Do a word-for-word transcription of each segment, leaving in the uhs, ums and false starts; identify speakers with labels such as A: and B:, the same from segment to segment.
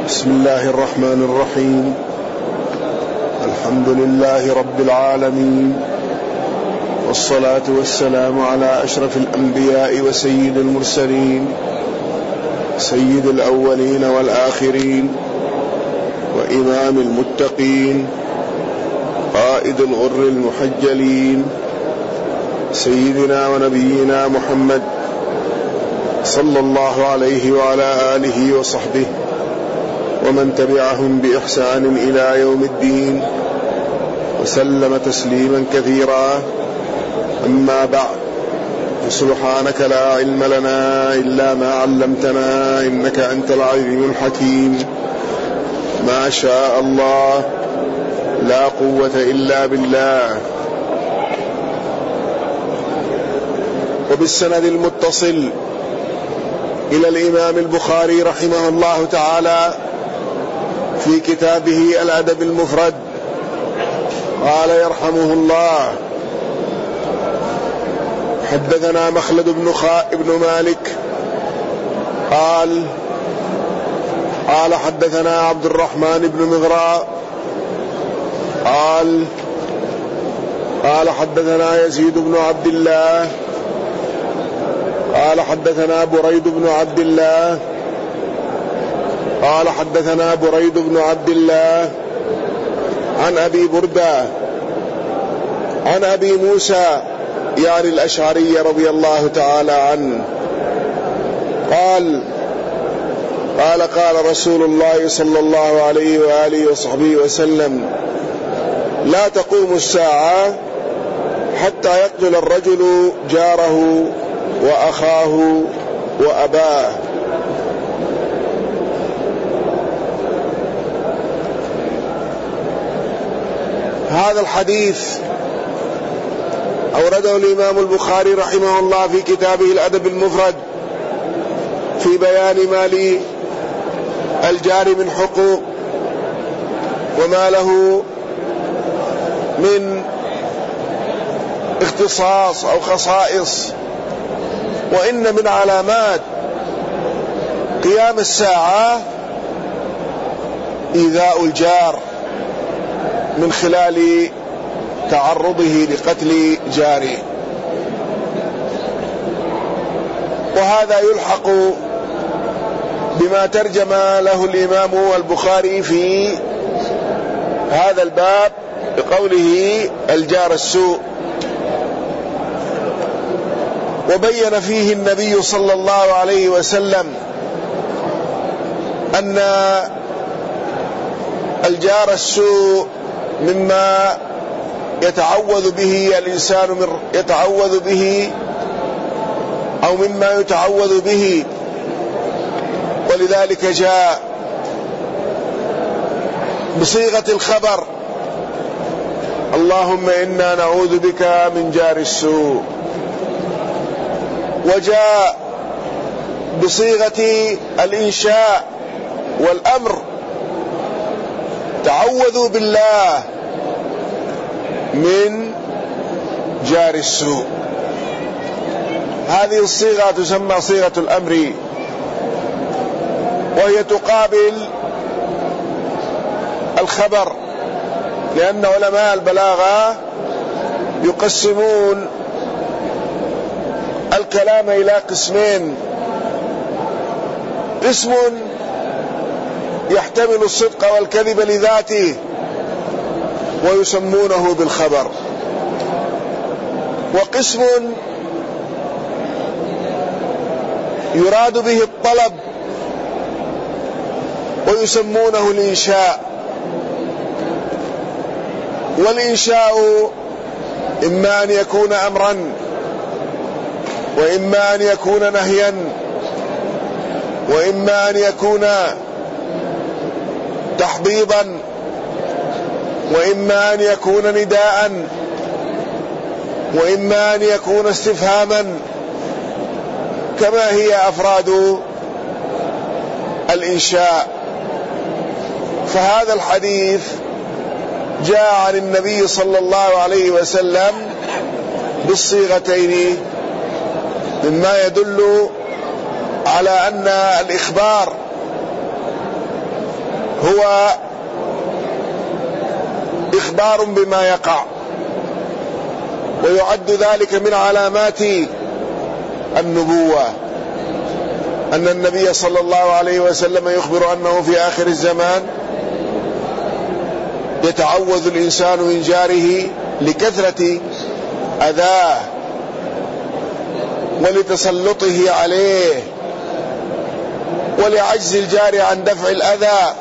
A: بسم الله الرحمن الرحيم. الحمد لله رب العالمين، والصلاة والسلام على أشرف الأنبياء وسيد المرسلين، سيد الأولين والآخرين، وإمام المتقين، قائد الغر المحجلين، سيدنا ونبينا محمد صلى الله عليه وعلى آله وصحبه ومن تبعهم بإحسان إلى يوم الدين، وسلم تسليما كثيرا. أما بعد، سبحانك لا علم لنا إلا ما علمتنا إنك أنت العليم الحكيم. ما شاء الله، لا قوة إلا بالله. وبالسند المتصل إلى الإمام البخاري رحمه الله تعالى في كتابه الأدب المفرد، قال يرحمه الله: حدثنا مخلد بن خاء بن مالك قال قال حدثنا عبد الرحمن بن مغراء قال قال حدثنا يزيد بن عبد الله قال حدثنا بريد بن عبد الله قال حدثنا بريد بن عبد الله عن أبي بردة عن أبي موسى يعني الأشعري رضي الله تعالى عنه قال قال قال رسول الله صلى الله عليه وآله وصحبه وسلم: لا تقوم الساعة حتى يقتل الرجل جاره وأخاه وأباه. هذا الحديث أورده الإمام البخاري رحمه الله في كتابه الأدب المفرد في بيان ما للجار من حقوق وما له من اختصاص أو خصائص. وإن من علامات قيام الساعة إيذاء الجار من خلال تعرضه لقتل جاره، وهذا يلحق بما ترجم له الإمام البخاري في هذا الباب بقوله الجار السوء. وبين فيه النبي صلى الله عليه وسلم أن الجار السوء مما يتعوذ به الإنسان من يتعوذ به أو مما يتعوذ به، ولذلك جاء بصيغة الخبر: اللهم إنا نعوذ بك من جار السوء. وجاء بصيغة الإنشاء والأمر: تعوذوا بالله من جار السوء. هذه الصيغة تسمى صيغة الأمر، وهي تقابل الخبر، لأن علماء البلاغة يقسمون الكلام إلى قسمين: قسم يحتمل الصدق والكذب لذاته ويسمونه بالخبر، وقسم يراد به الطلب ويسمونه الإنشاء. والإنشاء إما أن يكون أمرا وإما أن يكون نهيا وإما أن يكون تحضيضا وإما أن يكون نداء وإما أن يكون استفهاما، كما هي أفراد الإنشاء. فهذا الحديث جاء عن النبي صلى الله عليه وسلم بالصيغتين، مما يدل على أن الإخبار هو إخبار بما يقع، ويعد ذلك من علامات النبوة، أن النبي صلى الله عليه وسلم يخبر أنه في آخر الزمان يتعوذ الإنسان من جاره لكثرة أذاه ولتسلطه عليه ولعجز الجار عن دفع الأذى،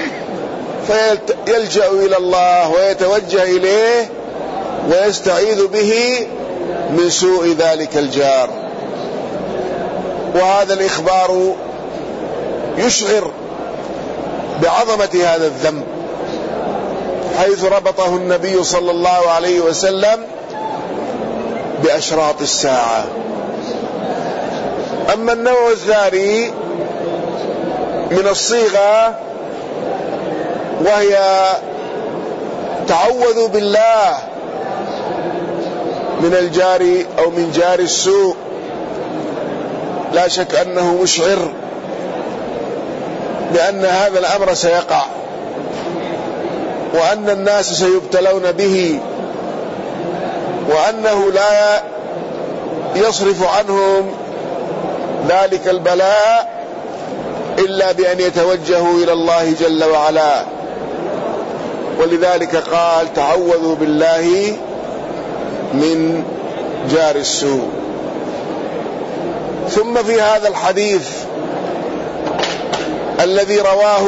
A: فيلجأ إلى الله ويتوجه إليه ويستعيذ به من سوء ذلك الجار. وهذا الإخبار يشعر بعظمة هذا الذنب، حيث ربطه النبي صلى الله عليه وسلم بأشراط الساعة. أما النوع الثاني من الصيغة وهي تعوذ بالله من الجار أو من جار السوء، لا شك أنه مشعر بأن هذا الأمر سيقع، وأن الناس سيبتلون به، وأنه لا يصرف عنهم ذلك البلاء إلا بأن يتوجهوا إلى الله جل وعلا. ولذلك قال تعوذوا بالله من جار السوء. ثم في هذا الحديث الذي رواه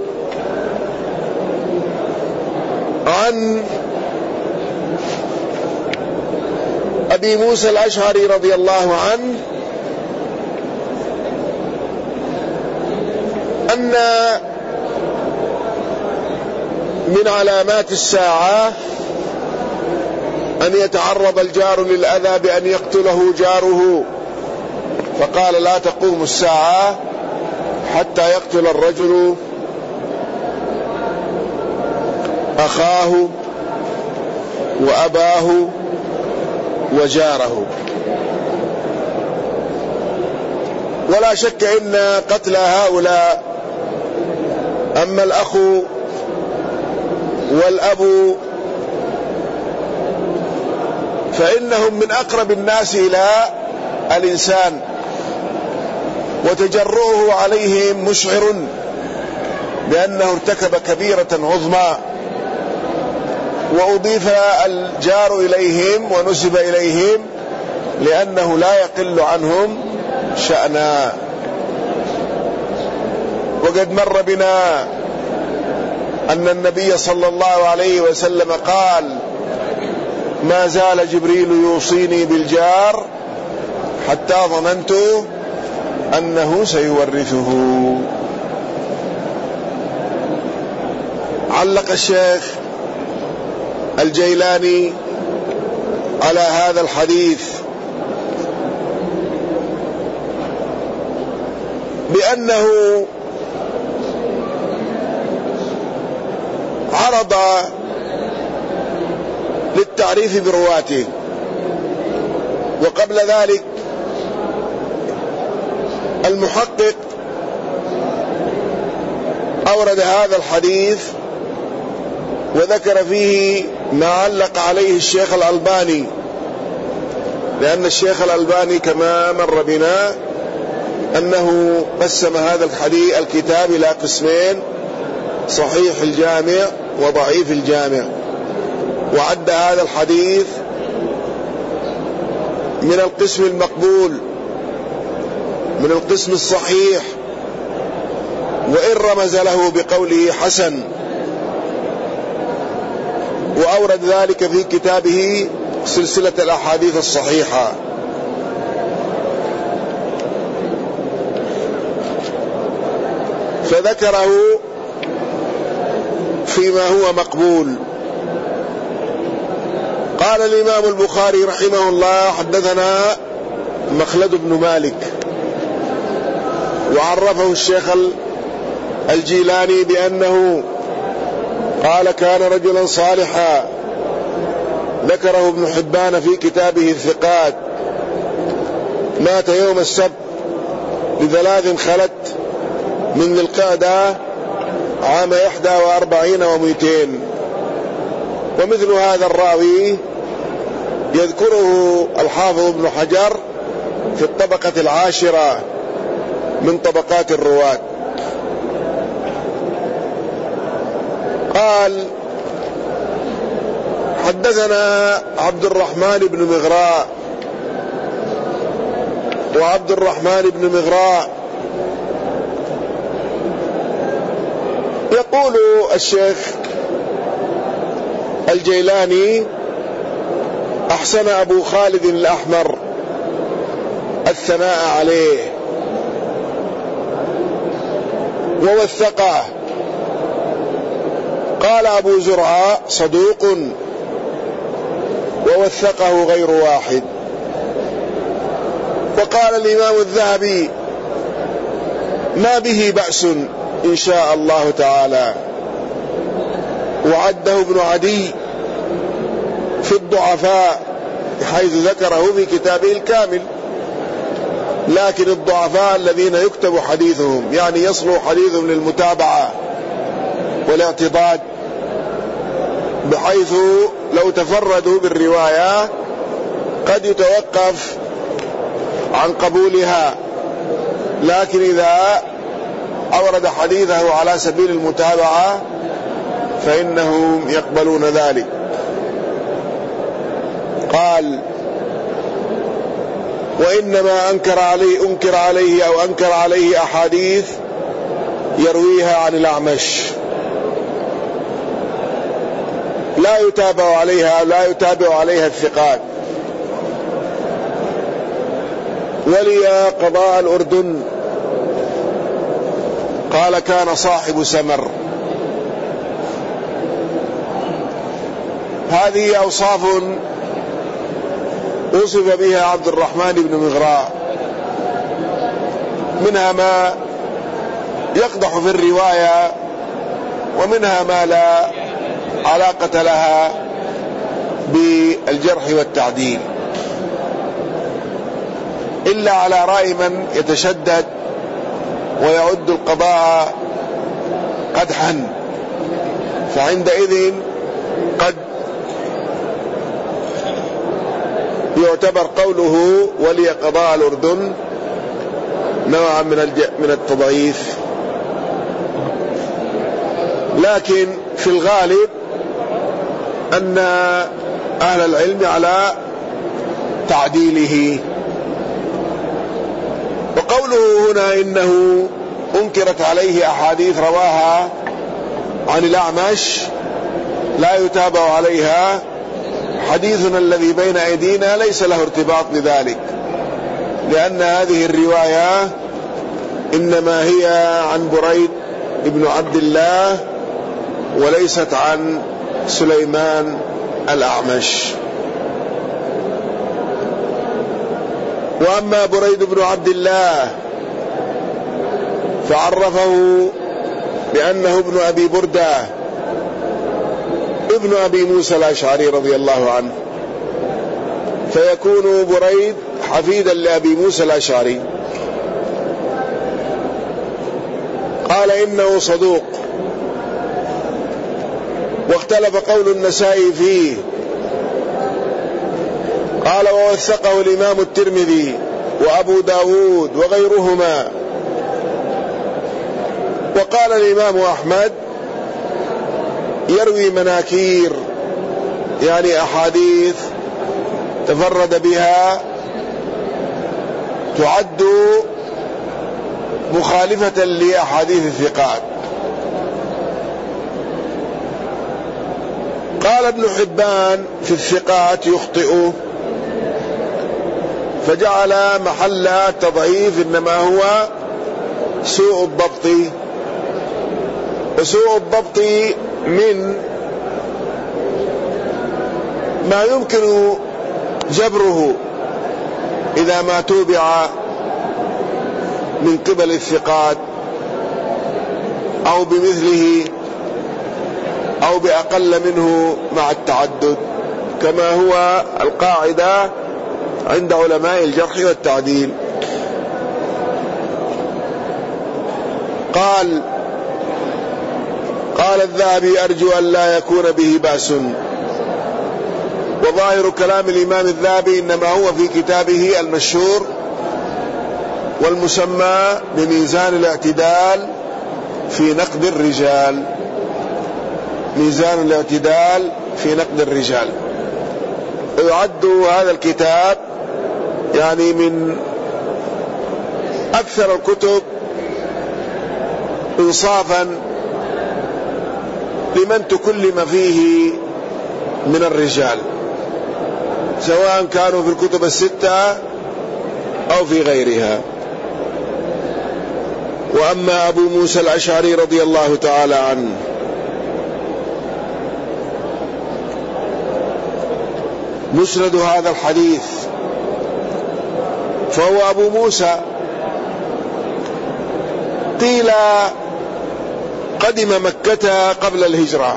A: عن أبي موسى الأشعري رضي الله عنه أن من علامات الساعة أن يتعرض الجار للأذى بأن يقتله جاره، فقال لا تقوم الساعة حتى يقتل الرجل أخاه وأباه وجاره. ولا شك إن قتل هؤلاء، أما الأخ والأب فإنهم من أقرب الناس إلى الإنسان، وتجرؤه عليهم مشعر بأنه ارتكب كبيرة عظمى، وأضيف الجار إليهم ونسب إليهم لأنه لا يقل عنهم شأنا. وقد مر بنا أن النبي صلى الله عليه وسلم قال ما زال جبريل يوصيني بالجار حتى ظننت أنه سيورثه. علق الشيخ الجيلاني على هذا الحديث بأنه عرض للتعريف برواته، وقبل ذلك المحقق أورد هذا الحديث وذكر فيه ما علق عليه الشيخ الألباني، لأن الشيخ الألباني كما مر بنا أنه قسم هذا الحديث الكتاب إلى قسمين: صحيح الجامع وضعيف الجامع، وعد هذا الحديث من القسم المقبول، من القسم الصحيح، وإن رمز له بقوله حسن، وأورد ذلك في كتابه سلسلة الأحاديث الصحيحة. فذكره فيما هو مقبول. قال الإمام البخاري رحمه الله حدثنا مخلد بن مالك، وعرفه الشيخ الجيلاني بأنه قال كان رجلا صالحا، ذكره ابن حبان في كتابه الثقات، مات يوم السبت لثلاث خلت من ذي القعدة عام إحدى وأربعين ومئتين. ومثل هذا الراوي يذكره الحافظ ابن حجر في الطبقة العاشرة من طبقات الرواة. قال: حدثنا عبد الرحمن بن مغراء. وعبد الرحمن بن مغراء يقول الشيخ الجيلاني: أحسن أبو خالد الأحمر الثناء عليه ووثقه. قال أبو زرعة: صدوق، ووثقه غير واحد. وقال الإمام الذهبي: ما به بأس إن شاء الله تعالى. وعده ابن عدي في الضعفاء حيث ذكره في كتابه الكامل، لكن الضعفاء الذين يكتب حديثهم، يعني يصلح حديثهم للمتابعة والاعتضاد، بحيث لو تفردوا بالرواية قد يتوقف عن قبولها، لكن إذا أورد حديثه على سبيل المتابعة فإنهم يقبلون ذلك. قال: وإنما أنكر عليه أنكر عليه أو أنكر عليه أحاديث يرويها عن الأعمش لا يتابع عليها لا يتابع عليها الثقات. ولي قضاء الأردن. قال: كان صاحب سمر. هذه أوصاف وصف بها عبد الرحمن بن مغراء، منها ما يقدح في الرواية، ومنها ما لا علاقة لها بالجرح والتعديل، إلا على رأي من يتشدد ويعد القضاء قدحا، فعندئذ قد يعتبر قوله ولي قضاء الأردن نوعا من من التضعيف. لكن في الغالب أن أهل العلم على تعديله. وقوله هنا إنه أنكرت عليه أحاديث رواها عن الأعمش لا يتابع عليها، حديثنا الذي بين أيدينا ليس له ارتباط بذلك، لأن هذه الرواية إنما هي عن بريد ابن عبد الله وليست عن سليمان الأعمش. وأما بريد بن عبد الله فعرفه بأنه ابن أبي بردة ابن أبي موسى الأشعري رضي الله عنه، فيكون بريد حفيدا لأبي موسى الأشعري. قال إنه صدوق، واختلف قول النسائي فيه. قال ووثقه الإمام الترمذي وأبو داود وغيرهما. وقال الإمام أحمد يروي مناكير، يعني أحاديث تفرد بها تعد مخالفة لأحاديث الثقات. قال ابن حبان في الثقات يخطئ، فجعل محل التضعيف إنما هو سوء الضبط. وسوء الضبط من ما يمكن جبره إذا ما توبع من قبل الثقات أو بمثله أو بأقل منه مع التعدد، كما هو القاعدة عند علماء الجرح والتعديل. قال الذهبي: أرجو أن لا يكون به بأس. وظاهر كلام الإمام الذهبي إنما هو في كتابه المشهور والمسمى بميزان الاعتدال في نقد الرجال. ميزان الاعتدال في نقد الرجال. يعد هذا الكتاب يعني من أكثر الكتب إنصافا لمن تكلم فيه من الرجال، سواء كانوا في الكتب الستة أو في غيرها. وأما أبو موسى الأشعري رضي الله تعالى عنه مسند هذا الحديث، فهو أبو موسى قيل قدم مكة قبل الهجرة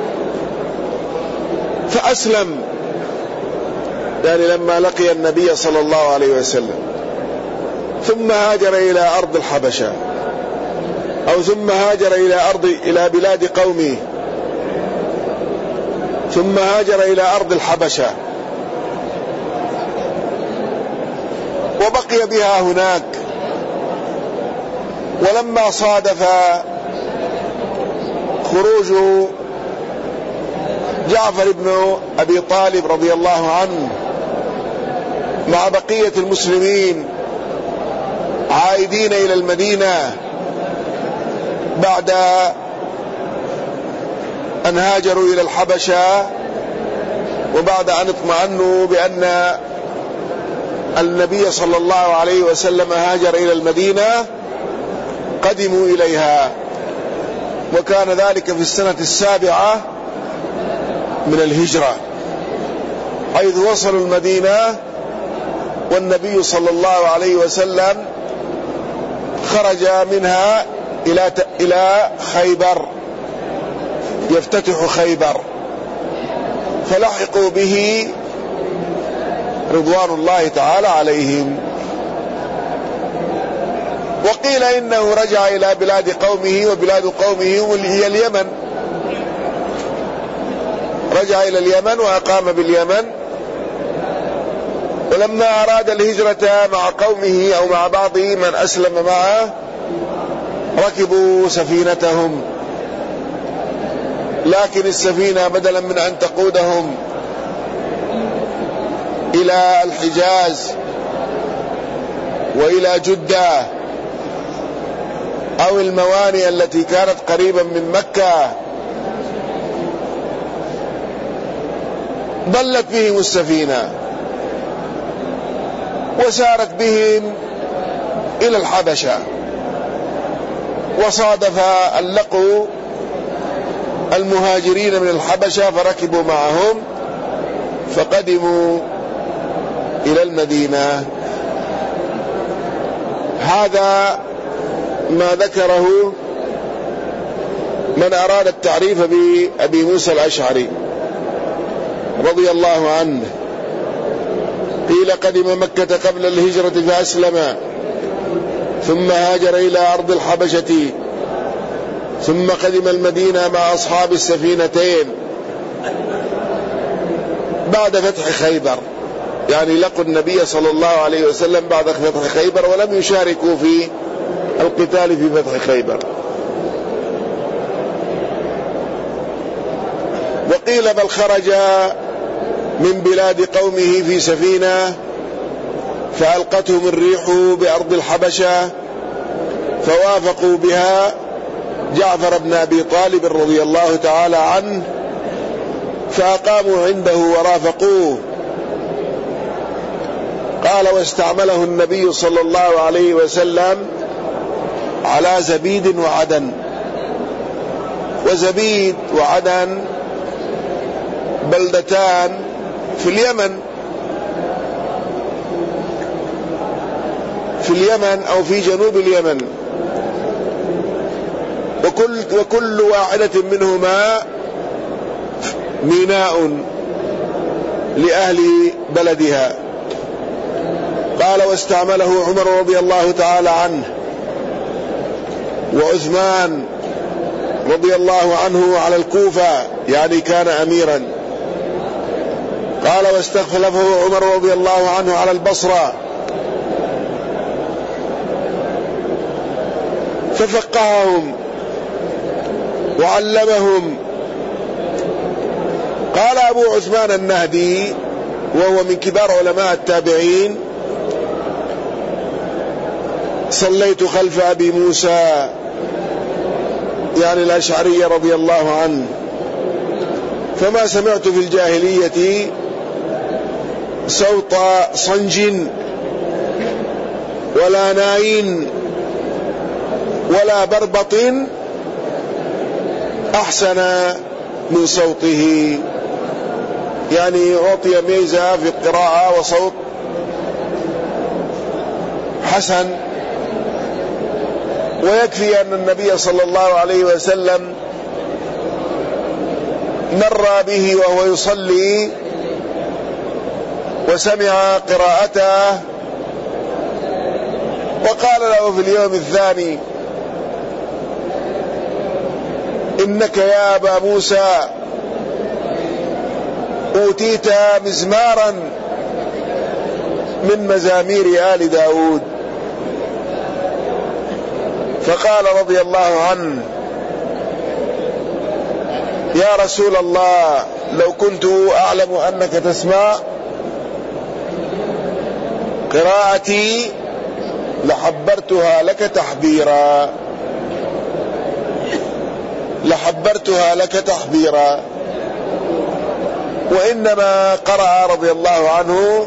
A: فأسلم، يعني لما لقي النبي صلى الله عليه وسلم، ثم هاجر إلى أرض الحبشة، أو ثم هاجر إلى أرض إلى بلاد قومه، ثم هاجر إلى أرض الحبشة وبقي بها هناك. ولما صادف خروج جعفر بن أبي طالب رضي الله عنه مع بقية المسلمين عائدين إلى المدينة بعد أن هاجروا إلى الحبشة، وبعد أن اطمأنوا بأن النبي صلى الله عليه وسلم هاجر إلى المدينة، قدموا إليها، وكان ذلك في السنة السابعة من الهجرة، حيث وصلوا المدينة والنبي صلى الله عليه وسلم خرج منها إلى إلى خيبر يفتتح خيبر، فلحقوا به رضوان الله تعالى عليهم. وقيل إنه رجع إلى بلاد قومه، وبلاد قومه هي اليمن، رجع إلى اليمن وأقام باليمن. ولما أراد الهجرة مع قومه أو مع بعض من أسلم معه ركبوا سفينتهم، لكن السفينة بدلا من أن تقودهم إلى الحجاز وإلى جدة أو الموانئ التي كانت قريبا من مكة، ضلت بهم السفينة وسارت بهم إلى الحبشة، وصادف أن لقوا المهاجرين من الحبشة فركبوا معهم فقدموا إلى المدينة. هذا ما ذكره من أراد التعريف بأبي موسى الأشعري رضي الله عنه. قيل قدم مكة قبل الهجرة فأسلم، ثم هاجر إلى أرض الحبشة، ثم قدم المدينة مع أصحاب السفينتين بعد فتح خيبر، يعني لقوا النبي صلى الله عليه وسلم بعد فتح خيبر ولم يشاركوا في القتال في فتح خيبر. وقيل بل خرج من بلاد قومه في سفينة فألقتهم الريح بأرض الحبشة فوافقوا بها جعفر بن أبي طالب رضي الله تعالى عنه، فأقاموا عنده ورافقوه. قال واستعمله النبي صلى الله عليه وسلم على زبيد وعدن. وزبيد وعدن بلدتان في اليمن في اليمن أو في جنوب اليمن، وكل, وكل واحدة منهما ميناء لأهل بلدها. قال واستعمله عمر رضي الله تعالى عنه وعثمان رضي الله عنه على الكوفة، يعني كان أميرا. قال واستخلفه عمر رضي الله عنه على البصرة ففقههم وعلمهم. قال أبو عثمان النهدي وهو من كبار علماء التابعين: صليت خلف أبي موسى يعني الأشعري رضي الله عنه، فما سمعت في الجاهلية صوت صنج ولا ناين ولا بربط أحسن من صوته، يعني أعطي ميزة في القراءة وصوت حسن. ويكفي أن النبي صلى الله عليه وسلم مر به وهو يصلي وسمع قراءته وقال له في اليوم الثاني: إنك يا أبا موسى أوتيت مزمارا من مزامير آل داود. فقال رضي الله عنه: يا رسول الله، لو كنت أعلم أنك تسمع قراءتي لحبرتها لك تحبيرا لحبرتها لك تحبيرا وإنما قرأ رضي الله عنه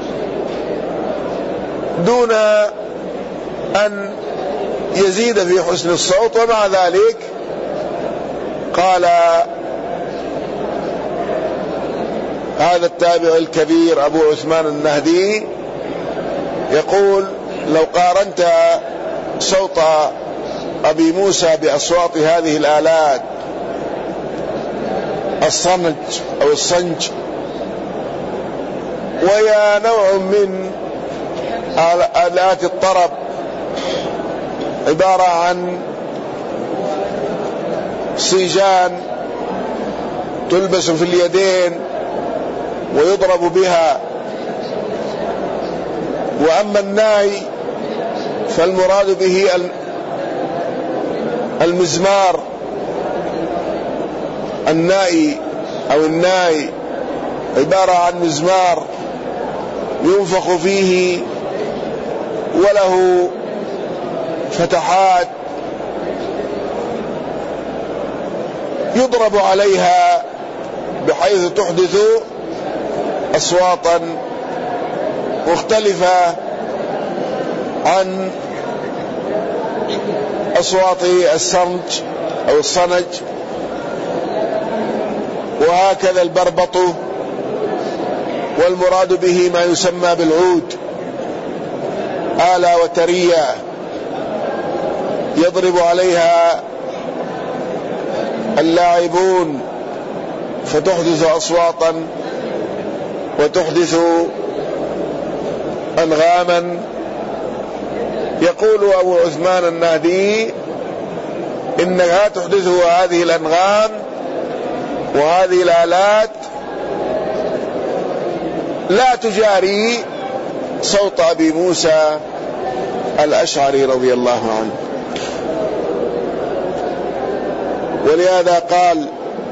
A: دون أن يزيد في حسن الصوت. ومع ذلك قال هذا التابع الكبير أبو عثمان النهدي يقول: لو قارنت صوت أبي موسى بأصوات هذه الآلات الصنج أو الصنج، وهي نوع من آلات الطرب عبارة عن صيجان تلبس في اليدين ويضرب بها. وأما الناي فالمراد به المزمار النائي أو الناي، عبارة عن مزمار ينفخ فيه وله فتحات يضرب عليها بحيث تحدث أصواتا مختلفة عن أصوات الصنج أو الصنج. وهكذا البربط، والمراد به ما يسمى بالعود، آلة وترية يضرب عليها اللاعبون فتحدث أصواتا وتحدث أنغاما. يقول أبو عثمان النهدي: إنها تحدث هذه الأنغام وهذه الآلات لا تجاري صوت أبي موسى الأشعري رضي الله عنه. ولهذا قال: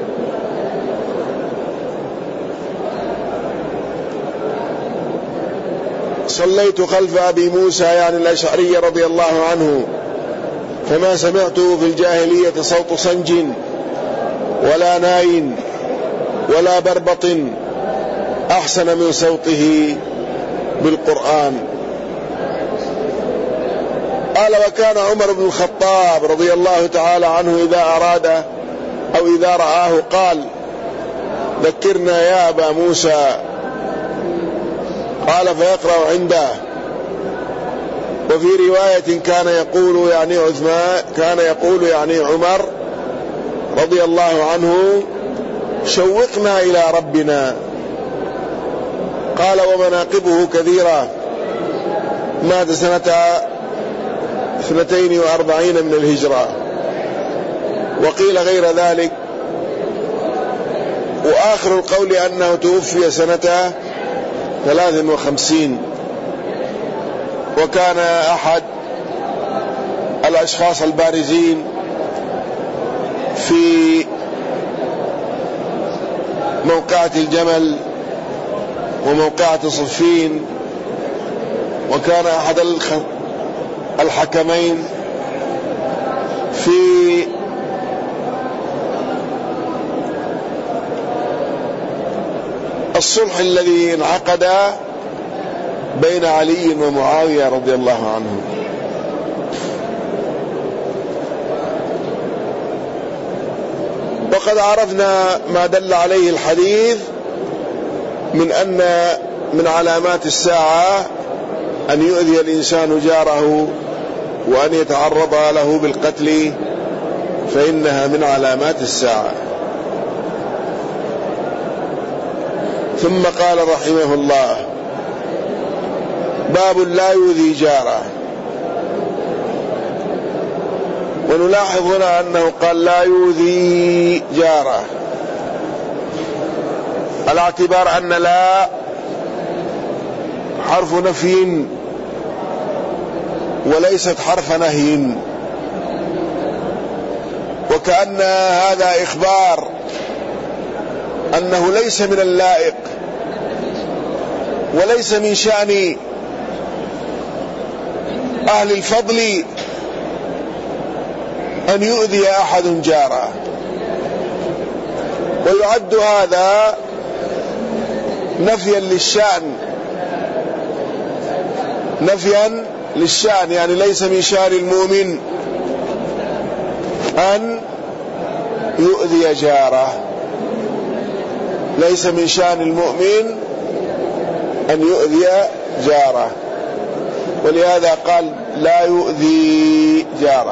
A: صليت خلف أبي موسى يعني الأشعري رضي الله عنه، فما سمعت في الجاهلية صوت صنج ولا ناي ولا بربط أحسن من صوته بالقرآن. قال: وكان عمر بن الخطاب رضي الله تعالى عنه إذا أراد أو إذا رآه قال: ذكرنا يا أبا موسى. قال: فيقرأ عنده. وفي رواية كان يقول يعني عثمان كان يقول يعني عمر رضي الله عنه: شوقنا إلى ربنا. قال: ومناقبه كثيرة، مات سنة اثنتين وأربعين من الهجرة. وقيل غير ذلك. وآخر القول أنه توفي سنة ثلاث وخمسين، وكان أحد الأشخاص البارزين في موقعة الجمل وموقعة صفين، وكان أحد الحكمين في الصلح الذي انعقد بين علي ومعاوية رضي الله عنهم. وقد عرفنا ما دل عليه الحديث من أن من علامات الساعة أن يؤذي الإنسان جاره وأن يتعرض له بالقتل، فإنها من علامات الساعة. ثم قال رحمه الله: باب لا يؤذي جاره. ونلاحظ هنا أنه قال لا يؤذي جاره، على اعتبار أن لا حرف نفي وليست حرف نهي، وكأن هذا إخبار أنه ليس من اللائق وليس من شأن أهل الفضل أن يؤذي أحد جاره. ويعد هذا نفيا للشأن، نفيا للشأن، يعني ليس من شأن المؤمن أن يؤذي جاره، ليس من شأن المؤمن أن يؤذي جاره، ولهذا قال لا يؤذي جاره.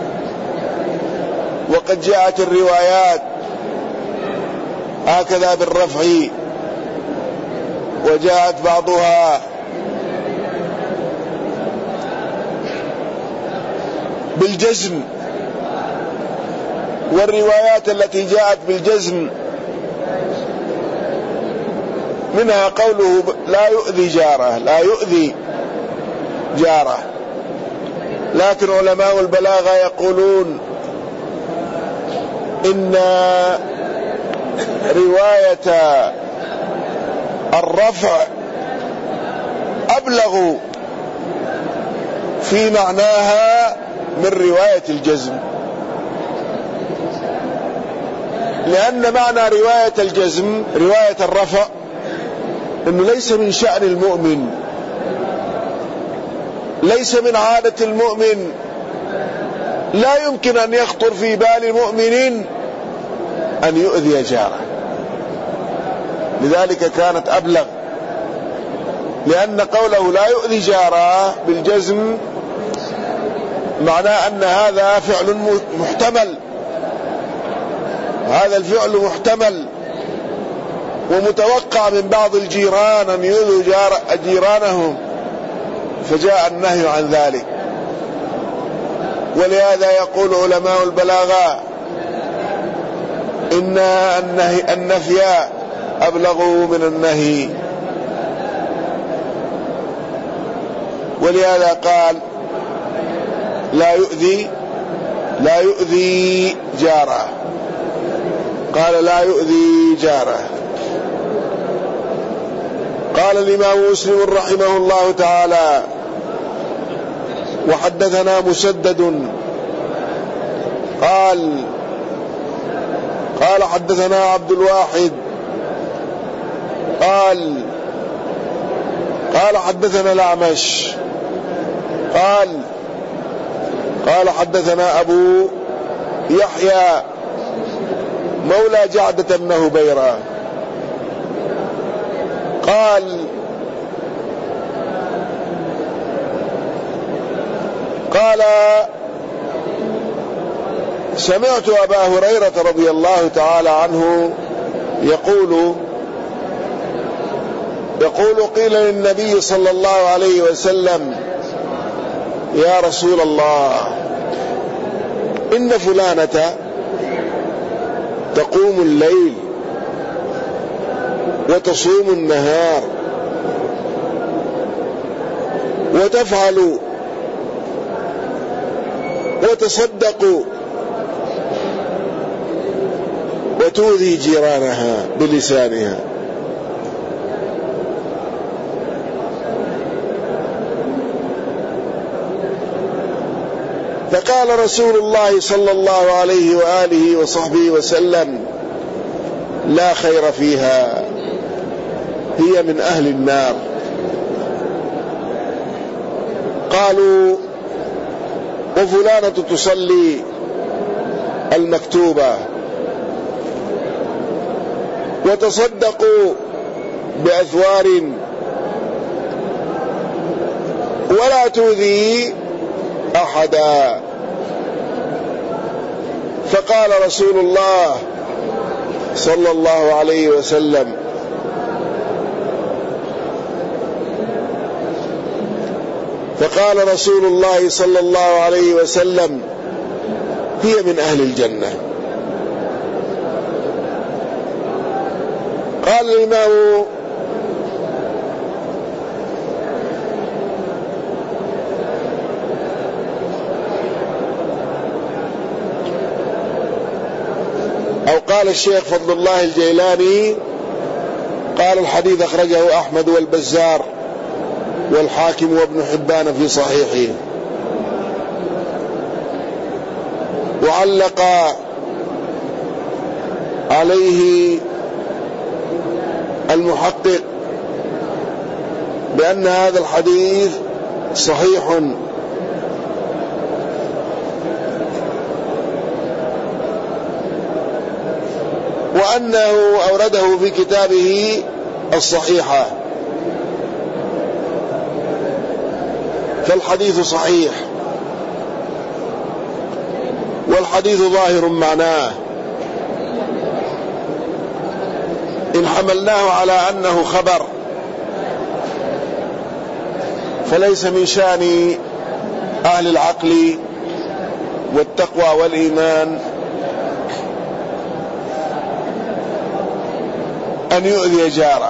A: وقد جاءت الروايات هكذا بالرفع، وجاءت بعضها بالجزم، والروايات التي جاءت بالجزم منها قوله لا يؤذي جاره، لا يؤذي جاره. لكن علماء البلاغة يقولون إن رواية الرفع أبلغ في معناها من رواية الجزم، لأن معنى رواية الجزم رواية الرفع إنه ليس من شأن المؤمن، ليس من عادة المؤمن، لا يمكن أن يخطر في بال مؤمن أن يؤذي جاره، لذلك كانت أبلغ، لأن قوله لا يؤذي جاره بالجزم معناه أن هذا فعل محتمل، هذا الفعل محتمل ومتوقع من بعض الجيران أن يؤذوا جيرانهم، فجاء النهي عن ذلك. ولهذا يقول علماء البلاغة إن النهي النفي أبلغ من النهي، ولهذا قال لا يؤذي لا يؤذي جاره، قال لا يؤذي جاره. قال الإمام مسلم رحمه الله تعالى: وحدثنا مسدد قال قال حدثنا عبد الواحد قال قال حدثنا الأعمش قال قال حدثنا أبو يحيى مولى جعدة بن هبيرة قال قال سمعت أبا هريرة رضي الله تعالى عنه يقول يقول قيل للنبي صلى الله عليه وسلم: يا رسول الله، إن فلانة تقوم الليل وتصوم النهار وتفعل وتصدق وتؤذي جيرانها بلسانها. فقال رسول الله صلى الله عليه وآله وصحبه وسلم: لا خير فيها، هي من أهل النار. قالوا: وفلانة تصلي المكتوبة وتصدق بأثوار ولا تؤذي أحدا. فقال رسول الله صلى الله عليه وسلم: فقال رسول الله صلى الله عليه وسلم: هي من أهل الجنة. قال الإمام أو قال الشيخ فضل الله الجيلاني: قال الحديث أخرجه أحمد والبزار والحاكم وابن حبان في صحيحه. وعلق عليه المحقق بأن هذا الحديث صحيح، وأنه أورده في كتابه الصحيحة، فالحديث صحيح، والحديث ظاهر معناه. إن حملناه على أنه خبر فليس من شأن أهل العقل والتقوى والإيمان أن يؤذي جاره.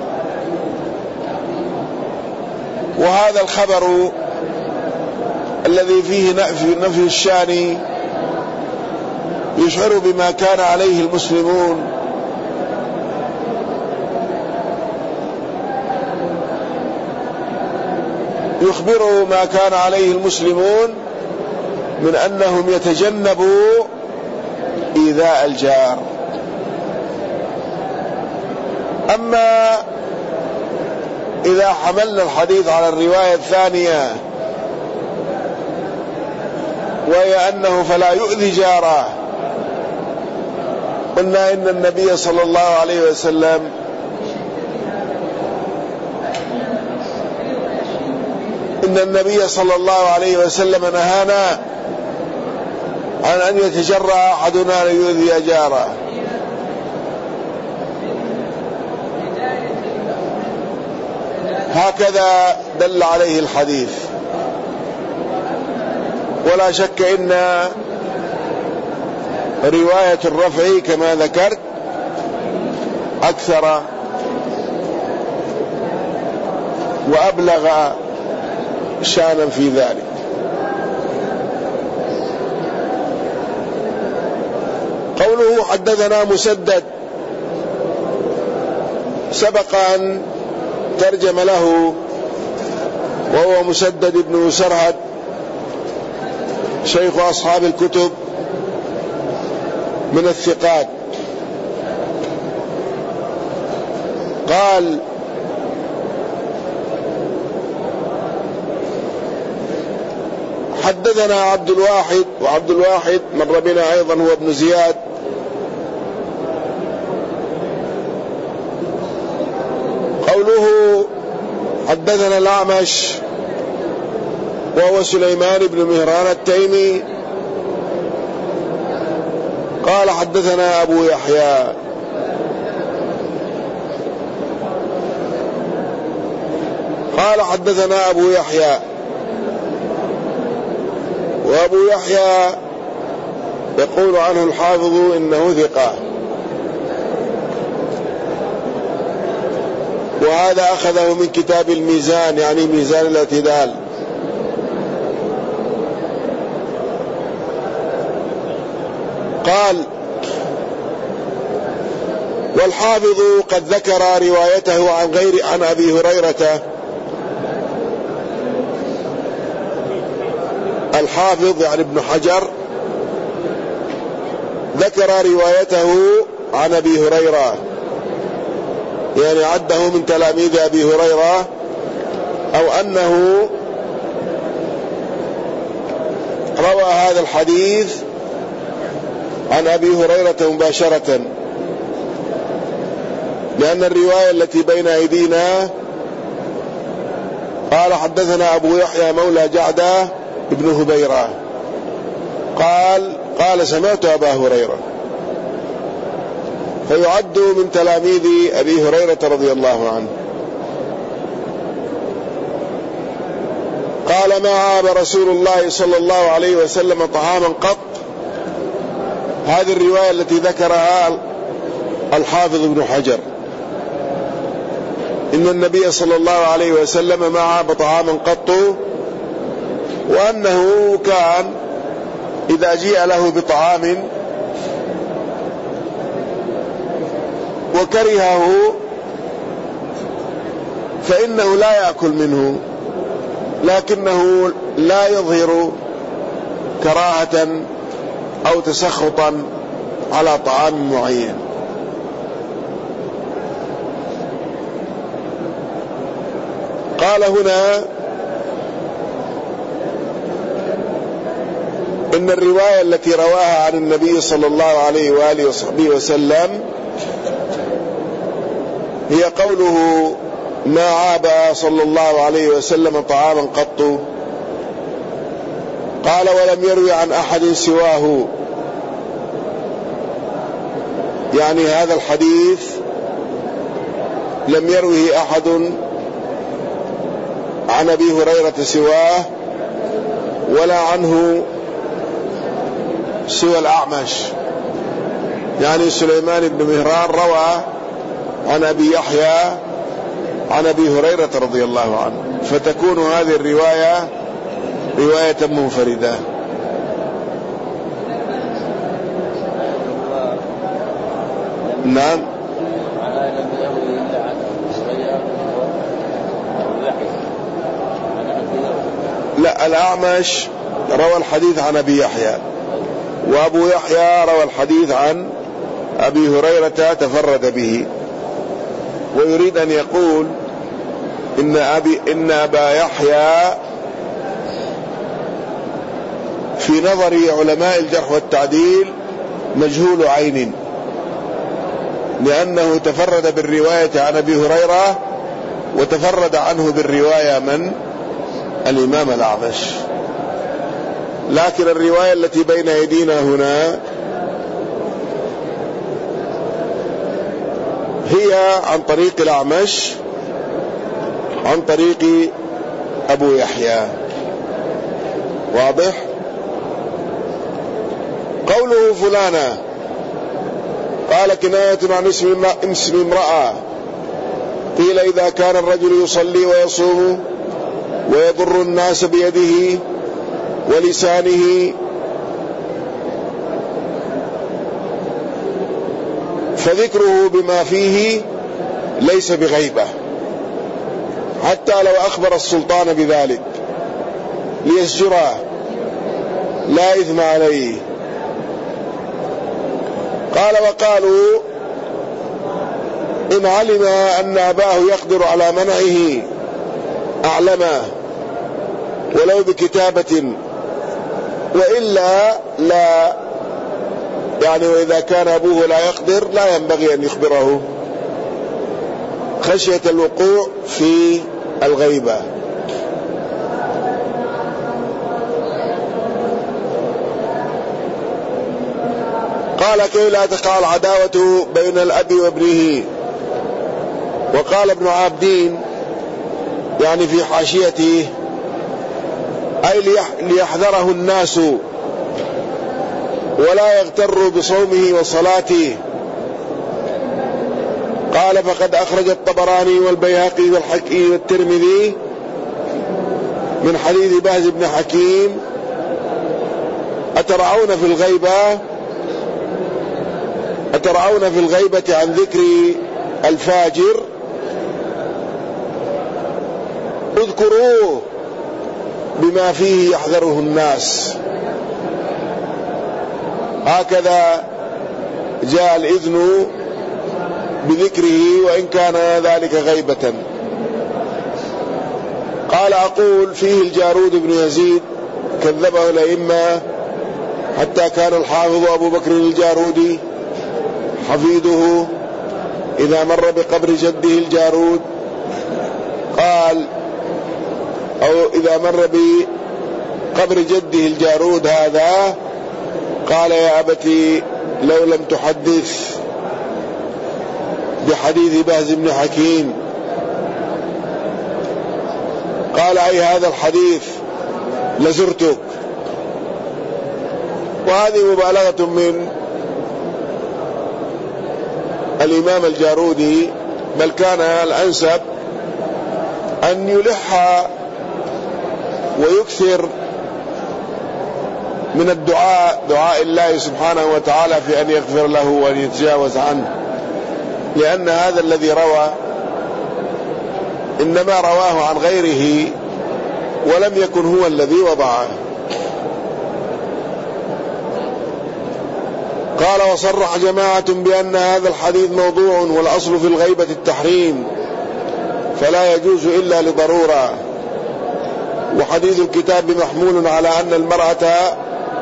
A: وهذا الخبر الذي فيه نفي, نفي الشأن يشعر بما كان عليه المسلمون يخبره ما كان عليه المسلمون من أنهم يتجنبوا إيذاء الجار. أما إذا حملنا الحديث على الرواية الثانية وهي أنه فلا يؤذي جاره، قلنا إن النبي صلى الله عليه وسلم إن النبي صلى الله عليه وسلم نهانا عن أن يتجرأ أحدنا ليؤذي جاره. هكذا دل عليه الحديث. ولا شك إن رواية الرفع كما ذكرت أكثر وأبلغ شانا في ذلك. قوله حدثنا مسدد سبق أن ترجم له، وهو مسدد بن مسرهد شيخ أصحاب الكتب من الثقات. قال حدثنا عبد الواحد، وعبد الواحد مر بنا أيضا هو ابن زياد. قوله حدثنا الأعمش وهو سليمان بن مهران التيمي قال حدثنا أبو يحيى قال حدثنا أبو يحيى وأبو يحيى يقول عنه الحافظ إنه ثقة. وهذا أخذه من كتاب الميزان، يعني ميزان الاعتدال. قال: والحافظ قد ذكر روايته عن غير عن أبي هريرة. الحافظ يعني ابن حجر ذكر روايته عن أبي هريرة، يعني عده من تلاميذ أبي هريرة، أو أنه روى هذا الحديث عن أبي هريرة مباشرة، لأن الرواية التي بين أيدينا قال: حدثنا أبو يحيى مولى جعدة ابن هبيرة قال قال سمعت أبا هريرة، فيعد من تلاميذ أبي هريرة رضي الله عنه. قال: ما عاب رسول الله صلى الله عليه وسلم طعاما قط. هذه الرواية التي ذكرها الحافظ ابن حجر، إن النبي صلى الله عليه وسلم ما عاب طعاما قط، وأنه كان إذا جيء له بطعام وكرهه فإنه لا يأكل منه، لكنه لا يظهر كراهة أو تسخطا على طعام معين. قال هنا: إن الرواية التي رواها عن النبي صلى الله عليه وآله وصحبه وسلم هي قوله: ما عاب صلى الله عليه وسلم طعاما قط. قال: ولم يروي عن أحد سواه، يعني هذا الحديث لم يروه أحد عن أبي هريرة سواه، ولا عنه سوى الأعمش، يعني سليمان بن مهران روى عن أبي يحيى عن أبي هريرة رضي الله عنه، فتكون هذه الرواية رواية منفردة. نعم. لا، الأعمش روى الحديث عن أبي يحيى، وأبو يحيى روى الحديث عن أبي هريرة تفرد به، ويريد أن يقول إن, أبي إن أبا يحيى في نظر علماء الجرح والتعديل مجهول عين، لأنه تفرد بالرواية عن أبي هريرة، وتفرد عنه بالرواية من؟ الإمام الأعمش. لكن الرواية التي بين أيدينا هنا هي عن طريق الأعمش عن طريق أبو يحيى. واضح؟ قوله فلانة، قال: كناية عن اسم امرأة. قيل: إذا كان الرجل يصلي ويصوم ويضر الناس بيده ولسانه فذكره بما فيه ليس بغيبة، حتى لو أخبر السلطان بذلك ليسجره لا إثم عليه. قال: وقالوا: إن علم أن أباه يقدر على منعه أعلمه ولو بكتابة، وإلا لا، يعني وإذا كان أبوه لا يقدر لا ينبغي أن يخبره خشية الوقوع في الغيبة. قال: كي لا تقع العداوة بين الأب وابنه. وقال ابن عابدين يعني في حاشيته: أي ليحذره الناس ولا يغتروا بصومه وصلاته، قال فقد أخرج الطبراني والبيهقي والحكي والترمذي من حديث بهز بن حكيم: أترعون في الغيبة أترعون في الغيبة عن ذكر الفاجر؟ اذكروه بما فيه يحذره الناس. هكذا جاء الإذن بذكره وإن كان ذلك غيبة. قال: أقول فيه الجارود بن يزيد كذبه الأئمة حتى كان الحافظ أبو بكر الجارودي حفيده إذا مر بقبر جده الجارود قال، أو إذا مر بقبر جده الجارود هذا قال: يا أبتي لو لم تحدث بحديث بهز بن حكيم. قال: أي هذا الحديث لزرتك. وهذه مبالغة من الإمام الجارودي، بل كان الأنسب أن يلح ويكثر من الدعاء، دعاء الله سبحانه وتعالى في أن يغفر له وأن يتجاوز عنه، لأن هذا الذي روى إنما رواه عن غيره ولم يكن هو الذي وضعه. قال: وصرح جماعة بأن هذا الحديث موضوع، والأصل في الغيبة التحريم فلا يجوز إلا لضرورة. وحديث الكتاب محمول على أن المرأة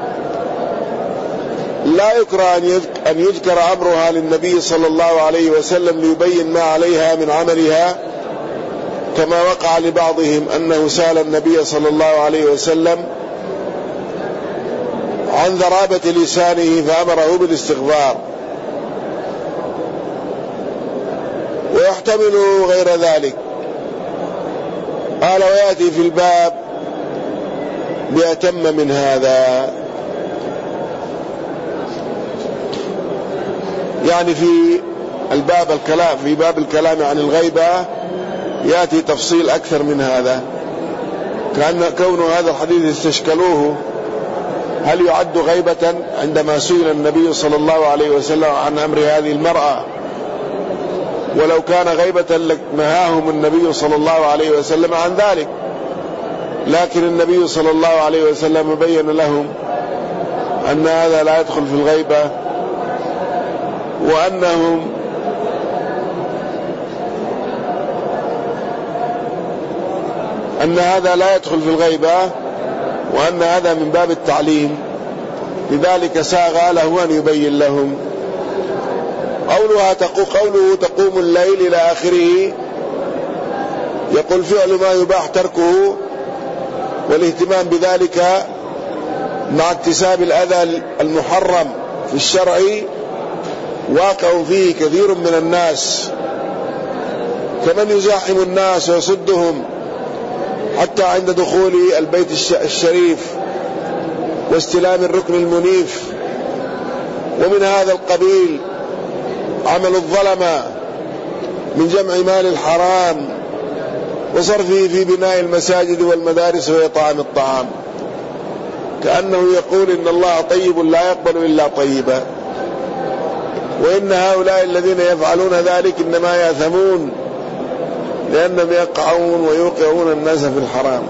A: لا يكره أن يذكر أمرها للنبي صلى الله عليه وسلم ليبين ما عليها من عملها، كما وقع لبعضهم أنه سأل النبي صلى الله عليه وسلم عن ذرابة لسانه فأمره بالاستغفار. ويحتمل غير ذلك. قال: ويأتي في الباب بأتم من هذا، يعني في الباب الكلام في باب الكلام عن الغيبة يأتي تفصيل أكثر من هذا، كأن كون هذا الحديث استشكلوه هل يعد غيبة عندما سئل النبي صلى الله عليه وسلم عن أمر هذه المرأة، ولو كان غيبة نهاهم النبي صلى الله عليه وسلم عن ذلك، لكن النبي صلى الله عليه وسلم بين لهم أن هذا لا يدخل في الغيبة، وأنهم أن هذا لا يدخل في الغيبة، وأن هذا من باب التعليم، لذلك ساغ له أن يبين لهم. قولها قوله تقوم الليل إلى آخره، يقول فعل ما يباح تركه، والاهتمام بذلك مع اكتساب الأذى المحرم في الشرع واقع فيه كثير من الناس، كمن يزاحم الناس ويصدهم حتى عند دخول البيت الشريف واستلام الركن المنيف. ومن هذا القبيل عمل الظلمة من جمع مال الحرام وصرفه في بناء المساجد والمدارس وإطعام الطعام، كأنه يقول إن الله طيب لا يقبل إلا طيبا، وإن هؤلاء الذين يفعلون ذلك إنما يأثمون لأنهم يقعون ويوقعون الناس في الحرام.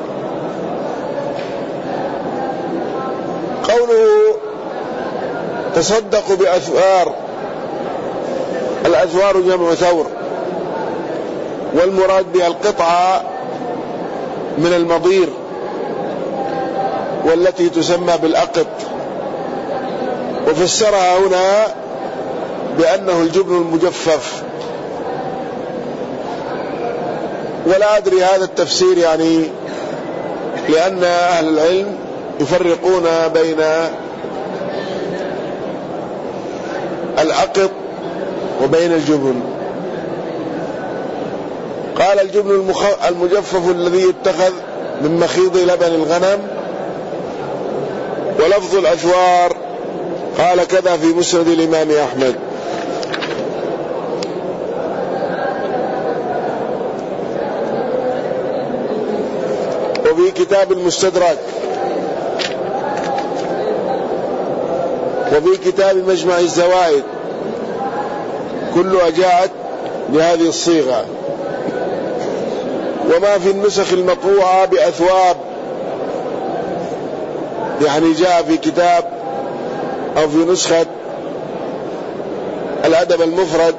A: قوله تصدقوا بأثوار، الأثوار جمع ثور، والمراد بها القطعة من المضير والتي تسمى بالأقط، وفسرها هنا بأنه الجبن المجفف. ولا أدري هذا التفسير يعني، لأن أهل العلم يفرقون بين الأقط وبين الجبن. قال الجبن المجفف الذي يتخذ من مخيض لبن الغنم. ولفظ الأثوار قال كذا في مسند الإمام أحمد. كتاب المستدرك، وفي كتاب مجمع الزوائد، كلها جاءت بهذه الصيغة. وما في النسخ المطبوعة بأثواب، يعني جاء في كتاب أو في نسخة الأدب المفرد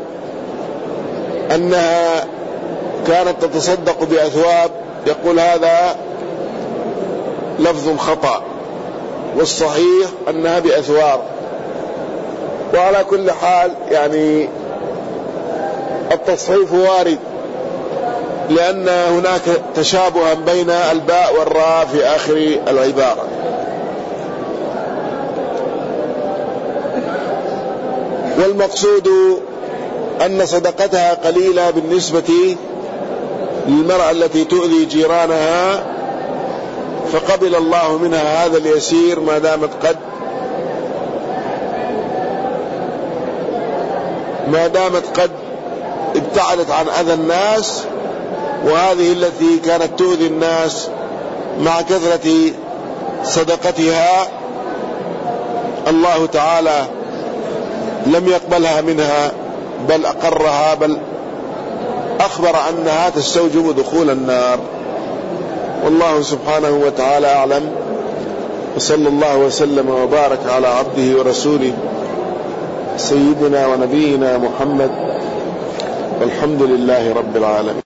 A: أنها كانت تتصدق بأثواب، يقول هذا لفظ خطأ، والصحيح أنها بأثواب. وعلى كل حال يعني التصحيف وارد، لأن هناك تشابها بين الباء والراء في آخر العبارة. والمقصود أن صدقتها قليلة بالنسبة للمرأة التي تؤذي جيرانها، فقبل الله منها هذا اليسير ما دامت قد ما دامت قد ابتعدت عن أذى الناس. وهذه التي كانت تؤذي الناس مع كثرة صدقتها الله تعالى لم يقبلها منها، بل أقرها، بل أخبر أنها تستوجب دخول النار. والله سبحانه وتعالى أعلم، وصلى الله وسلم وبارك على عبده ورسوله سيدنا ونبينا محمد، والحمد لله رب العالمين.